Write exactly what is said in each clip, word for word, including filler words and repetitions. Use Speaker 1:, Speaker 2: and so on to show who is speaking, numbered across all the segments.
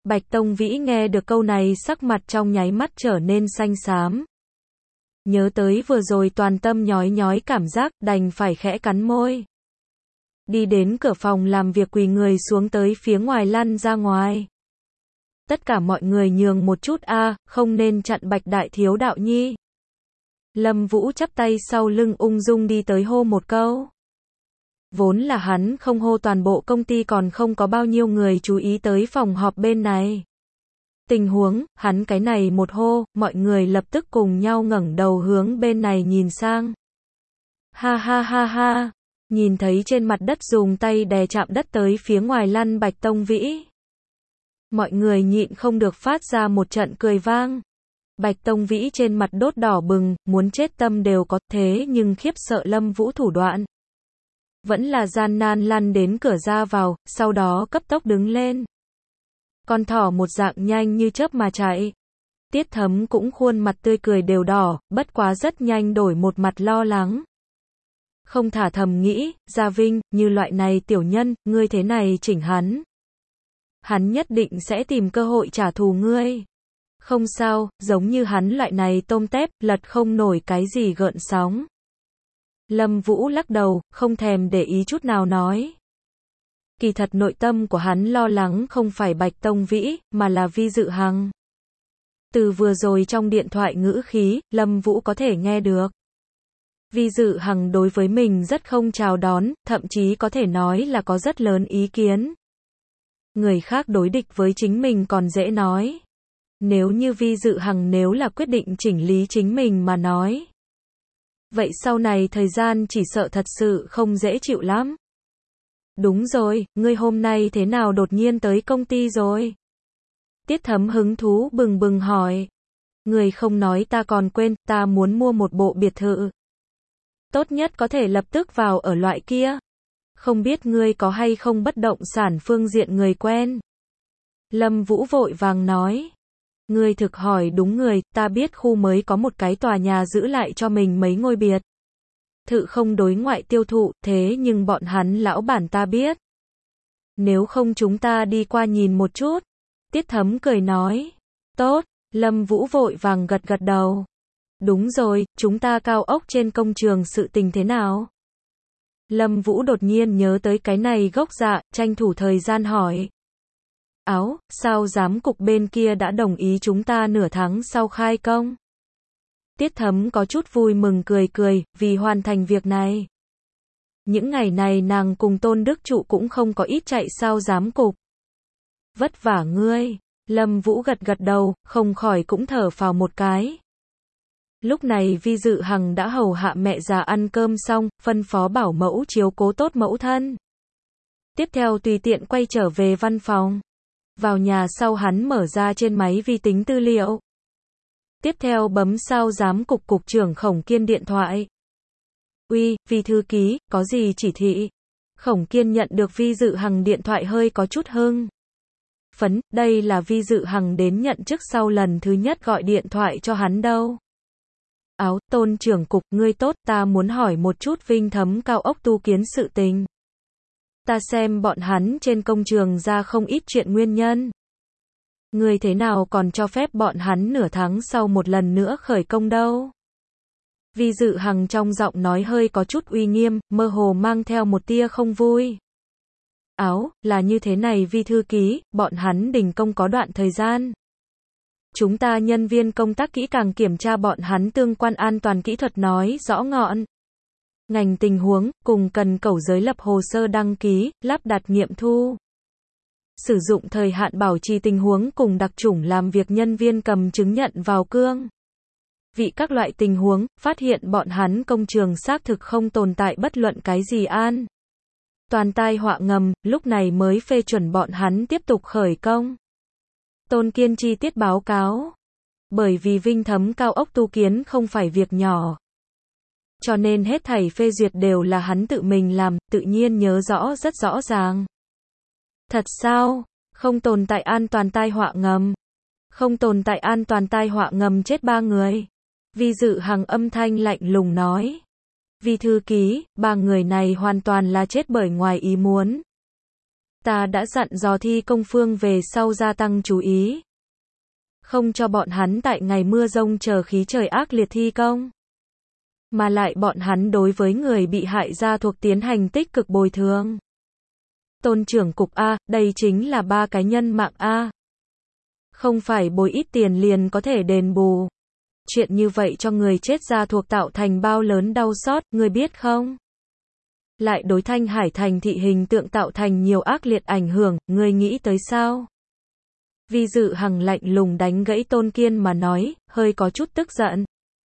Speaker 1: Bạch Tông Vĩ nghe được câu này sắc mặt trong nháy mắt trở nên xanh xám. Nhớ tới vừa rồi toàn tâm nhói nhói cảm giác, đành phải khẽ cắn môi. Đi đến cửa phòng làm việc quỳ người xuống tới phía ngoài lăn ra ngoài. Tất cả mọi người nhường một chút a, không nên chặn Bạch đại thiếu đạo nhi. Lâm Vũ chắp tay sau lưng ung dung đi tới hô một câu. Vốn là hắn không hô toàn bộ công ty còn không có bao nhiêu người chú ý tới phòng họp bên này. Tình huống, hắn cái này một hô, mọi người lập tức cùng nhau ngẩng đầu hướng bên này nhìn sang. Ha ha ha ha, nhìn thấy trên mặt đất dùng tay đè chạm đất tới phía ngoài lăn Bạch Tông Vĩ. Mọi người nhịn không được phát ra một trận cười vang. Bạch Tông Vĩ trên mặt đốt đỏ bừng, muốn chết tâm đều có, thế nhưng khiếp sợ Lâm Vũ thủ đoạn. Vẫn là gian nan lăn đến cửa ra vào, sau đó cấp tốc đứng lên. Con thỏ một dạng nhanh như chớp mà chạy. Tiết Thấm cũng khuôn mặt tươi cười đều đỏ, bất quá rất nhanh đổi một mặt lo lắng. Không thả thầm nghĩ, Gia Vinh, như loại này tiểu nhân, ngươi thế này chỉnh hắn. Hắn nhất định sẽ tìm cơ hội trả thù ngươi. Không sao, giống như hắn loại này tôm tép, lật không nổi cái gì gợn sóng. Lâm Vũ lắc đầu, không thèm để ý chút nào nói. Kỳ thật nội tâm của hắn lo lắng không phải Bạch Tông Vĩ, mà là Vi Dự Hằng. Từ vừa rồi trong điện thoại ngữ khí, Lâm Vũ có thể nghe được. Vi Dự Hằng đối với mình rất không chào đón, thậm chí có thể nói là có rất lớn ý kiến. Người khác đối địch với chính mình còn dễ nói. Nếu như Vi Dự Hằng nếu là quyết định chỉnh lý chính mình mà nói. Vậy sau này thời gian chỉ sợ thật sự không dễ chịu lắm. Đúng rồi, ngươi hôm nay thế nào đột nhiên tới công ty rồi? Tiết Thấm hứng thú bừng bừng hỏi. Người không nói ta còn quên, ta muốn mua một bộ biệt thự. Tốt nhất có thể lập tức vào ở loại kia. Không biết ngươi có hay không bất động sản phương diện người quen? Lâm Vũ vội vàng nói. Ngươi thực hỏi đúng người, ta biết khu mới có một cái tòa nhà giữ lại cho mình mấy ngôi biệt thự không đối ngoại tiêu thụ, thế nhưng bọn hắn lão bản ta biết. Nếu không chúng ta đi qua nhìn một chút. Tiết Thấm cười nói. Tốt, Lâm Vũ vội vàng gật gật đầu. Đúng rồi, chúng ta cao ốc trên công trường sự tình thế nào? Lâm Vũ đột nhiên nhớ tới cái này gốc dạ, tranh thủ thời gian hỏi. Áo, sao giám cục bên kia đã đồng ý chúng ta nửa tháng sau khai công? Tiết Thấm có chút vui mừng cười cười, vì hoàn thành việc này. Những ngày này nàng cùng Tôn Đức Trụ cũng không có ít chạy sao giám cục. Vất vả ngươi, Lâm Vũ gật gật đầu, không khỏi cũng thở phào một cái. Lúc này Vi Dự Hằng đã hầu hạ mẹ già ăn cơm xong, phân phó bảo mẫu chiếu cố tốt mẫu thân. Tiếp theo tùy tiện quay trở về văn phòng. Vào nhà sau hắn mở ra trên máy vi tính tư liệu. Tiếp theo bấm sao giám cục cục trưởng Khổng Kiên điện thoại. Uy, Vi thư ký, có gì chỉ thị? Khổng Kiên nhận được Vi Dự Hằng điện thoại hơi có chút hưng phấn, đây là Vi Dự Hằng đến nhận chức sau lần thứ nhất gọi điện thoại cho hắn đâu. Áo, Tôn trưởng cục, ngươi tốt, ta muốn hỏi một chút Vinh Thấm cao ốc tu kiến sự tình. Ta xem bọn hắn trên công trường ra không ít chuyện nguyên nhân. Ngươi thế nào còn cho phép bọn hắn nửa tháng sau một lần nữa khởi công đâu? Vi Dự Hằng trong giọng nói hơi có chút uy nghiêm, mơ hồ mang theo một tia không vui. Áo, là như thế này Vi thư ký, bọn hắn đình công có đoạn thời gian. Chúng ta nhân viên công tác kỹ càng kiểm tra bọn hắn tương quan an toàn kỹ thuật nói rõ ngọn ngành tình huống, cùng cần cẩu giới lập hồ sơ đăng ký, lắp đặt nghiệm thu. Sử dụng thời hạn bảo trì tình huống cùng đặc chủng làm việc nhân viên cầm chứng nhận vào cương vị các loại tình huống, phát hiện bọn hắn công trường xác thực không tồn tại bất luận cái gì an toàn tai họa ngầm, lúc này mới phê chuẩn bọn hắn tiếp tục khởi công. Tôn Kiên chi tiết báo cáo. Bởi vì Vinh Thấm cao ốc tu kiến không phải việc nhỏ. Cho nên hết thảy phê duyệt đều là hắn tự mình làm, tự nhiên nhớ rõ rất rõ ràng. Thật sao? Không tồn tại an toàn tai họa ngầm. Không tồn tại an toàn tai họa ngầm chết ba người. Vi Dự Hằng âm thanh lạnh lùng nói. Vi thư ký, ba người này hoàn toàn là chết bởi ngoài ý muốn. Ta đã dặn dò thi công phương về sau gia tăng chú ý. Không cho bọn hắn tại ngày mưa giông chờ khí trời ác liệt thi công. Mà lại bọn hắn đối với người bị hại gia thuộc tiến hành tích cực bồi thường. Tôn trưởng cục A, đây chính là ba cái nhân mạng A. Không phải bồi ít tiền liền có thể đền bù. Chuyện như vậy cho người chết gia thuộc tạo thành bao lớn đau xót, người biết không? Lại đối Thanh Hải thành thị hình tượng tạo thành nhiều ác liệt ảnh hưởng, người nghĩ tới sao? Vi Dự Hằng lạnh lùng đánh gãy Tôn Kiên mà nói, hơi có chút tức giận.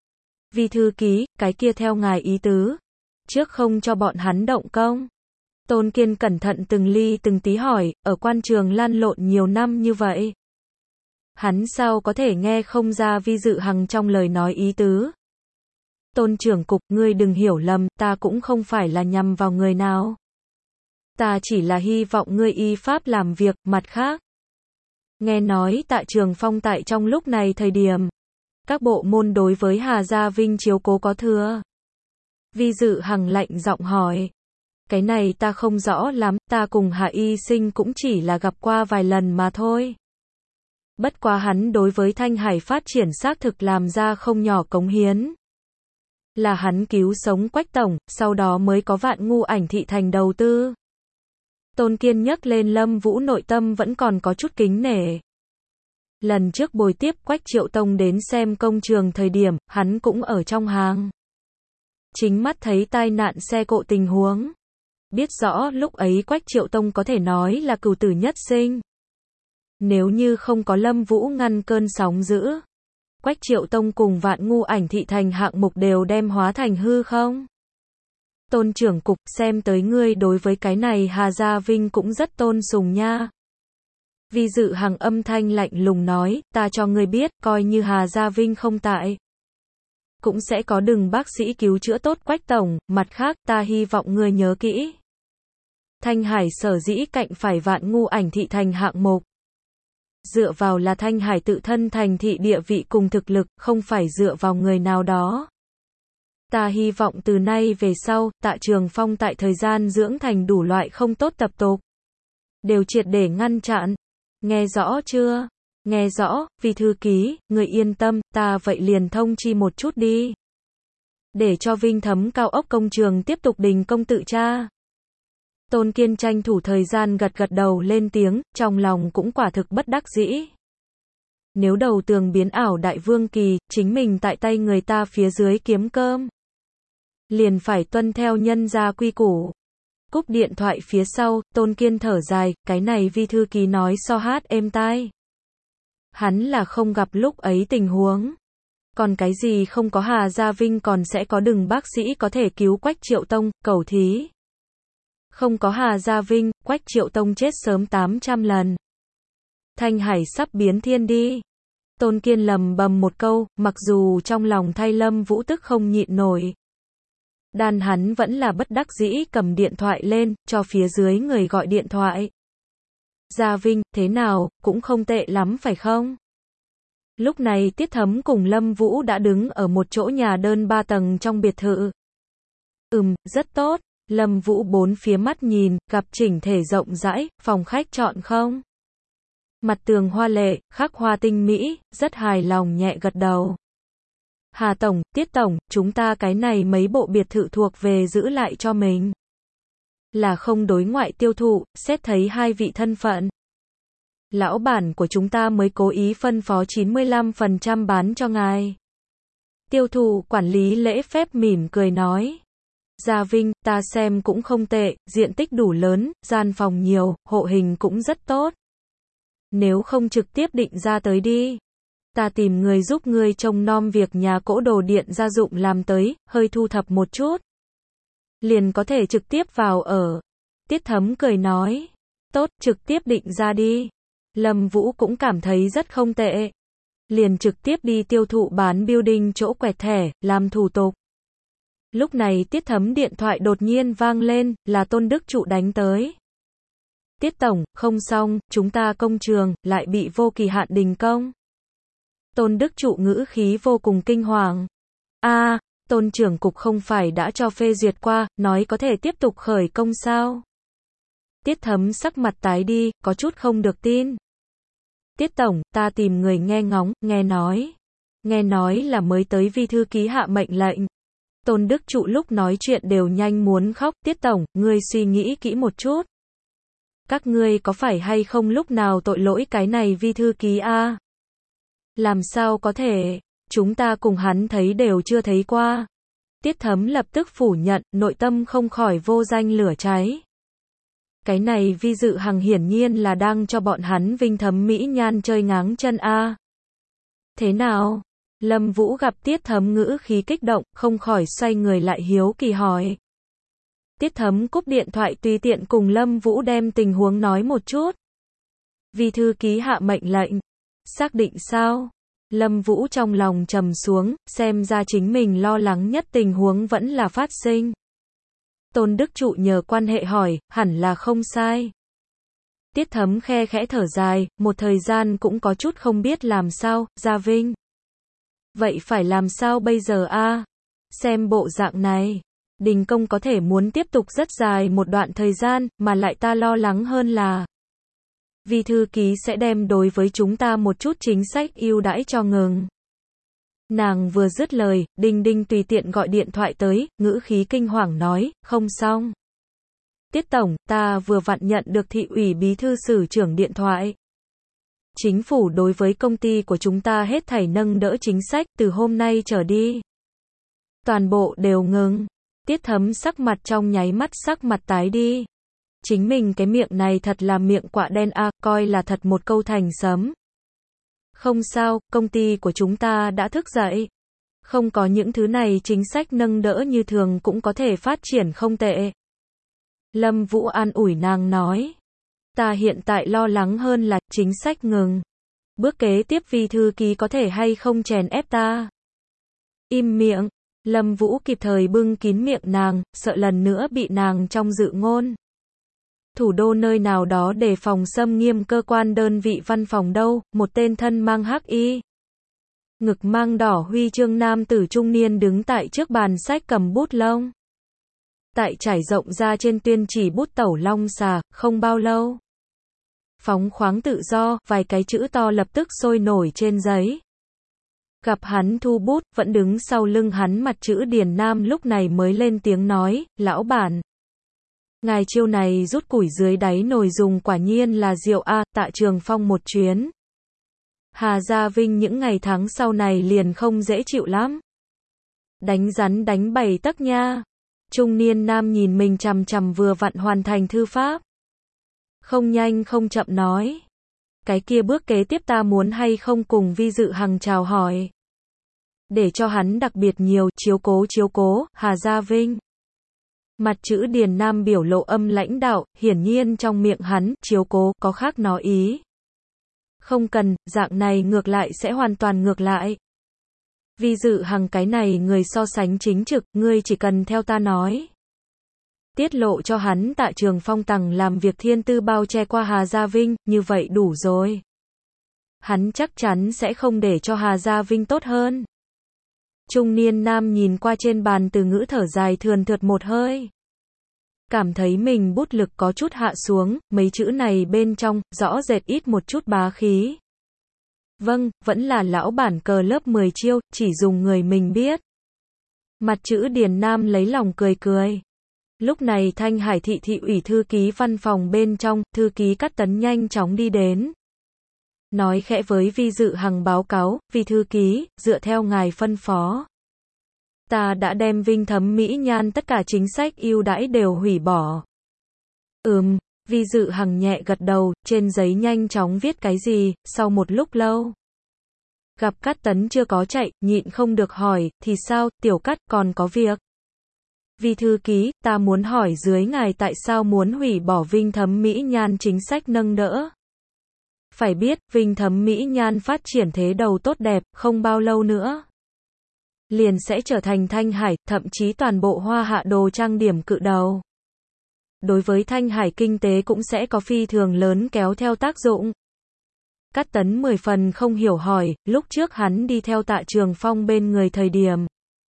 Speaker 1: Vi thư ký, cái kia theo ngài ý tứ. Trước không cho bọn hắn động công. Tôn Kiên cẩn thận từng ly từng tí hỏi, ở quan trường lăn lộn nhiều năm như vậy. Hắn sao có thể nghe không ra Vi Dự Hằng trong lời nói ý tứ. Tôn trưởng cục, ngươi đừng hiểu lầm, ta cũng không phải là nhằm vào người nào. Ta chỉ là hy vọng ngươi y pháp làm việc, mặt khác. Nghe nói Tạ Trường Phong tại trong lúc này thời điểm, các bộ môn đối với Hà Gia Vinh chiếu cố có thừa. Vi Dự Hằng lạnh giọng hỏi. Cái này ta không rõ lắm, ta cùng Hạ Y Sinh cũng chỉ là gặp qua vài lần mà thôi. Bất quá hắn đối với Thanh Hải phát triển xác thực làm ra không nhỏ cống hiến. Là hắn cứu sống Quách tổng, sau đó mới có Vạn Ngu Ảnh Thị thành đầu tư. Tôn Kiên nhắc lên Lâm Vũ nội tâm vẫn còn có chút kính nể. Lần trước bồi tiếp Quách Triệu Tông đến xem công trường thời điểm, hắn cũng ở trong hàng. Chính mắt thấy tai nạn xe cộ tình huống. Biết rõ lúc ấy Quách Triệu Tông có thể nói là cửu tử nhất sinh. Nếu như không có Lâm Vũ ngăn cơn sóng dữ, Quách Triệu Tông cùng Vạn Ngu Ảnh Thị thành hạng mục đều đem hóa thành hư không? Tôn trưởng cục, xem tới ngươi đối với cái này Hà Gia Vinh cũng rất tôn sùng nha. Vi Dự Hằng âm thanh lạnh lùng nói, ta cho ngươi biết, coi như Hà Gia Vinh không tại. Cũng sẽ có đừng bác sĩ cứu chữa tốt Quách tổng, mặt khác ta hy vọng ngươi nhớ kỹ. Thanh Hải sở dĩ cạnh phải Vạn Ngu Ảnh Thị thành hạng mục. Dựa vào là Thanh Hải tự thân thành thị địa vị cùng thực lực, không phải dựa vào người nào đó. Ta hy vọng từ nay về sau, Tạ Trường Phong tại thời gian dưỡng thành đủ loại không tốt tập tục. Đều triệt để ngăn chặn. Nghe rõ chưa? Nghe rõ, Vi thư ký, người yên tâm, ta vậy liền thông chi một chút đi. Để cho Vinh Thấm cao ốc công trường tiếp tục đình công tự tra. Tôn Kiên tranh thủ thời gian gật gật đầu lên tiếng, trong lòng cũng quả thực bất đắc dĩ. Nếu đầu tường biến ảo đại vương kỳ, chính mình tại tay người ta phía dưới kiếm cơm. Liền phải tuân theo nhân gia quy củ. Cúp điện thoại phía sau, Tôn Kiên thở dài, cái này Vi thư ký nói so hát êm tai. Hắn là không gặp lúc ấy tình huống. Còn cái gì không có Hà Gia Vinh còn sẽ có đừng bác sĩ có thể cứu Quách Triệu Tông, cầu thí. Không có Hà Gia Vinh, Quách Triệu Tông chết sớm tám trăm lần. Thanh Hải sắp biến thiên đi. Tôn Kiên lầm bầm một câu, mặc dù trong lòng thay Lâm Vũ tức không nhịn nổi. Đàn hắn vẫn là bất đắc dĩ cầm điện thoại lên, cho phía dưới người gọi điện thoại. Gia Vinh, thế nào, cũng không tệ lắm phải không? Lúc này Tiết Thấm cùng Lâm Vũ đã đứng ở một chỗ nhà đơn ba tầng trong biệt thự. Ừm, rất tốt. Lâm Vũ bốn phía mắt nhìn, gặp chỉnh thể rộng rãi, phòng khách chọn không? Mặt tường hoa lệ, khắc hoa tinh mỹ, rất hài lòng nhẹ gật đầu. Hà Tổng, Tiết Tổng, chúng ta cái này mấy bộ biệt thự thuộc về giữ lại cho mình. Là không đối ngoại tiêu thụ, xét thấy hai vị thân phận. Lão bản của chúng ta mới cố ý phân phó chín mươi lăm phần trăm bán cho ngài. Tiêu thụ quản lý lễ phép mỉm cười nói. Gia Vinh, ta xem cũng không tệ, diện tích đủ lớn, gian phòng nhiều, hộ hình cũng rất tốt. Nếu không trực tiếp định ra tới đi. Ta tìm người giúp ngươi trông nom việc nhà cỗ đồ điện gia dụng làm tới, hơi thu thập một chút. Liền có thể trực tiếp vào ở. Tiết Thấm cười nói. Tốt, trực tiếp định ra đi. Lâm Vũ cũng cảm thấy rất không tệ. Liền trực tiếp đi tiêu thụ bán building chỗ quẹt thẻ, làm thủ tục. Lúc này Tiết Thấm điện thoại đột nhiên vang lên, là Tôn Đức Trụ đánh tới. Tiết Tổng, không xong, chúng ta công trường, lại bị vô kỳ hạn đình công. Tôn Đức Trụ ngữ khí vô cùng kinh hoàng. A, à, Tôn trưởng cục không phải đã cho phê duyệt qua, nói có thể tiếp tục khởi công sao? Tiết Thấm sắc mặt tái đi, có chút không được tin. Tiết tổng, ta tìm người nghe ngóng, nghe nói. Nghe nói là mới tới vi thư ký hạ mệnh lệnh. Tôn Đức Trụ lúc nói chuyện đều nhanh muốn khóc. Tiết tổng, ngươi suy nghĩ kỹ một chút. Các ngươi có phải hay không lúc nào tội lỗi cái này vi thư ký a? Làm sao có thể, chúng ta cùng hắn thấy đều chưa thấy qua. Tiết Thấm lập tức phủ nhận, nội tâm không khỏi vô danh lửa cháy. Cái này vi dự hằng hiển nhiên là đang cho bọn hắn Vinh Thấm mỹ nhan chơi ngáng chân a. Thế nào? Lâm Vũ gặp Tiết Thấm ngữ khí kích động, không khỏi xoay người lại hiếu kỳ hỏi. Tiết Thấm cúp điện thoại tùy tiện cùng Lâm Vũ đem tình huống nói một chút. Vi thư ký hạ mệnh lệnh. Xác định sao? Lâm Vũ trong lòng trầm xuống, xem ra chính mình lo lắng nhất tình huống vẫn là phát sinh. Tôn Đức Trụ nhờ quan hệ hỏi, hẳn là không sai. Tiết Thấm khe khẽ thở dài, một thời gian cũng có chút không biết làm sao, Gia Vinh. Vậy phải làm sao bây giờ a? Xem bộ dạng này, đình công có thể muốn tiếp tục rất dài một đoạn thời gian, mà lại ta lo lắng hơn là vi thư ký sẽ đem đối với chúng ta một chút chính sách ưu đãi cho ngừng. Nàng vừa dứt lời, Đinh Đinh tùy tiện gọi điện thoại tới, ngữ khí kinh hoàng nói, không xong. Tiết tổng, ta vừa vặn nhận được thị ủy bí thư sử trưởng điện thoại. Chính phủ đối với công ty của chúng ta hết thảy nâng đỡ chính sách từ hôm nay trở đi. Toàn bộ đều ngừng. Tiết Thấm sắc mặt trong nháy mắt sắc mặt tái đi. Chính mình cái miệng này thật là miệng quạ đen a, à, coi là thật một câu thành sấm. Không sao, công ty của chúng ta đã thức dậy. Không có những thứ này chính sách nâng đỡ như thường cũng có thể phát triển không tệ. Lâm Vũ an ủi nàng nói. Ta hiện tại lo lắng hơn là chính sách ngừng. Bước kế tiếp vi thư ký có thể hay không chèn ép ta. Im miệng. Lâm Vũ kịp thời bưng kín miệng nàng, sợ lần nữa bị nàng trong dự ngôn. Thủ đô nơi nào đó đề phòng xâm nghiêm cơ quan đơn vị văn phòng đâu, một tên thân mang hắc y. Ngực mang đỏ huy chương nam tử trung niên đứng tại trước bàn sách cầm bút lông. Tại trải rộng ra trên tuyên chỉ bút tẩu long xà, không bao lâu. Phóng khoáng tự do, vài cái chữ to lập tức sôi nổi trên giấy. Gặp hắn thu bút, vẫn đứng sau lưng hắn mặt chữ Điền Nam lúc này mới lên tiếng nói, lão bản. Ngài chiêu này rút củi dưới đáy nồi dùng quả nhiên là rượu a, Tạ Trường Phong một chuyến. Hà Gia Vinh những ngày tháng sau này liền không dễ chịu lắm. Đánh rắn đánh bảy tấc nha. Trung niên nam nhìn mình chằm chằm vừa vặn hoàn thành thư pháp. Không nhanh không chậm nói. Cái kia bước kế tiếp ta muốn hay không cùng vi dự hằng chào hỏi. Để cho hắn đặc biệt nhiều, chiếu cố chiếu cố, Hà Gia Vinh. Mặt chữ Điền Nam biểu lộ âm lãnh đạo, hiển nhiên trong miệng hắn, chiếu cố, có khác nó ý. Không cần, dạng này ngược lại sẽ hoàn toàn ngược lại. Vi dự hằng cái này người so sánh chính trực, ngươi chỉ cần theo ta nói. Tiết lộ cho hắn Tạ Trường Phong tầng làm việc thiên tư bao che qua Hà Gia Vinh, như vậy đủ rồi. Hắn chắc chắn sẽ không để cho Hà Gia Vinh tốt hơn. Trung niên nam nhìn qua trên bàn từ ngữ thở dài thườn thượt một hơi. Cảm thấy mình bút lực có chút hạ xuống, mấy chữ này bên trong, rõ rệt ít một chút bá khí. Vâng, vẫn là lão bản cờ lớp mười chiêu, chỉ dùng người mình biết. Mặt chữ Điền Nam lấy lòng cười cười. Lúc này Thanh Hải thị thị ủy thư ký văn phòng bên trong, thư ký Cát Tấn nhanh chóng đi đến. Nói khẽ với vi dự hằng báo cáo, vi thư ký, dựa theo ngài phân phó. Ta đã đem Vinh Thấm mỹ nhan tất cả chính sách ưu đãi đều hủy bỏ. Ừm, vi dự hằng nhẹ gật đầu, trên giấy nhanh chóng viết cái gì, sau một lúc lâu. Gặp Cát Tấn chưa có chạy, nhịn không được hỏi, thì sao, tiểu Cát còn có việc. Vi thư ký, ta muốn hỏi dưới ngài tại sao muốn hủy bỏ Vinh Thấm mỹ nhan chính sách nâng đỡ. Phải biết, Vinh Thấm mỹ nhan phát triển thế đầu tốt đẹp, không bao lâu nữa. Liền sẽ trở thành Thanh Hải, thậm chí toàn bộ Hoa Hạ đồ trang điểm cự đầu. Đối với Thanh Hải kinh tế cũng sẽ có phi thường lớn kéo theo tác dụng. Cát Tấn mười phần không hiểu hỏi, lúc trước hắn đi theo Tạ Trường Phong bên người thời điểm.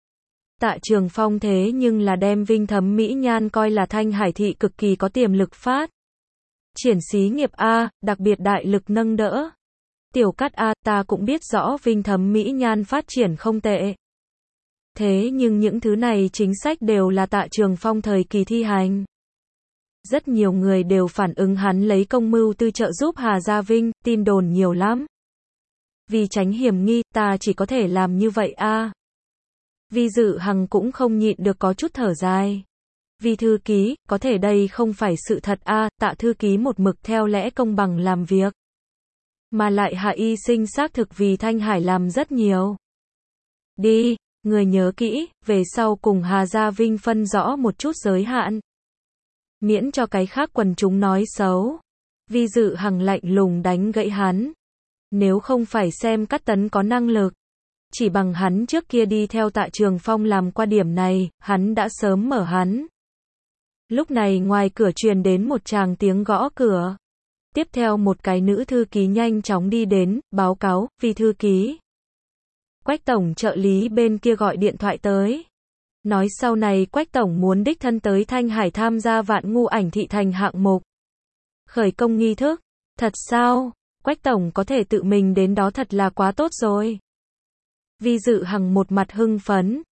Speaker 1: Tạ Trường Phong thế nhưng là đem Vinh Thấm mỹ nhan coi là Thanh Hải thị cực kỳ có tiềm lực phát triển xí nghiệp A, đặc biệt đại lực nâng đỡ. Tiểu Cát A, ta cũng biết rõ Vinh thẩm mỹ nhan phát triển không tệ. Thế nhưng những thứ này chính sách đều là Tạ Trường Phong thời kỳ thi hành. Rất nhiều người đều phản ứng hắn lấy công mưu tư trợ giúp Hà Gia Vinh, tin đồn nhiều lắm. Vì tránh hiểm nghi, ta chỉ có thể làm như vậy a. Vi Dự Hằng cũng không nhịn được có chút thở dài. Vì thư ký, có thể đây không phải sự thật a, Tạ thư ký một mực theo lẽ công bằng làm việc. Mà lại Hạ Y Sinh xác thực vì Thanh Hải làm rất nhiều. Đi, người nhớ kỹ, về sau cùng Hà Gia Vinh phân rõ một chút giới hạn. Miễn cho cái khác quần chúng nói xấu. Vi Dự Hằng lạnh lùng đánh gãy hắn. Nếu không phải xem Cát Tấn có năng lực, chỉ bằng hắn trước kia đi theo Tạ Trường Phong làm qua điểm này, hắn đã sớm mở hắn. Lúc này ngoài cửa truyền đến một tràng tiếng gõ cửa. Tiếp theo một cái nữ thư ký nhanh chóng đi đến, báo cáo, Vi thư ký. Quách tổng trợ lý bên kia gọi điện thoại tới. Nói sau này Quách tổng muốn đích thân tới Thanh Hải tham gia Vạn Ngu ảnh thị thành hạng mục. Khởi công nghi thức. Thật sao? Quách tổng có thể tự mình đến đó thật là quá tốt rồi. Vi Dự Hằng một mặt hưng phấn.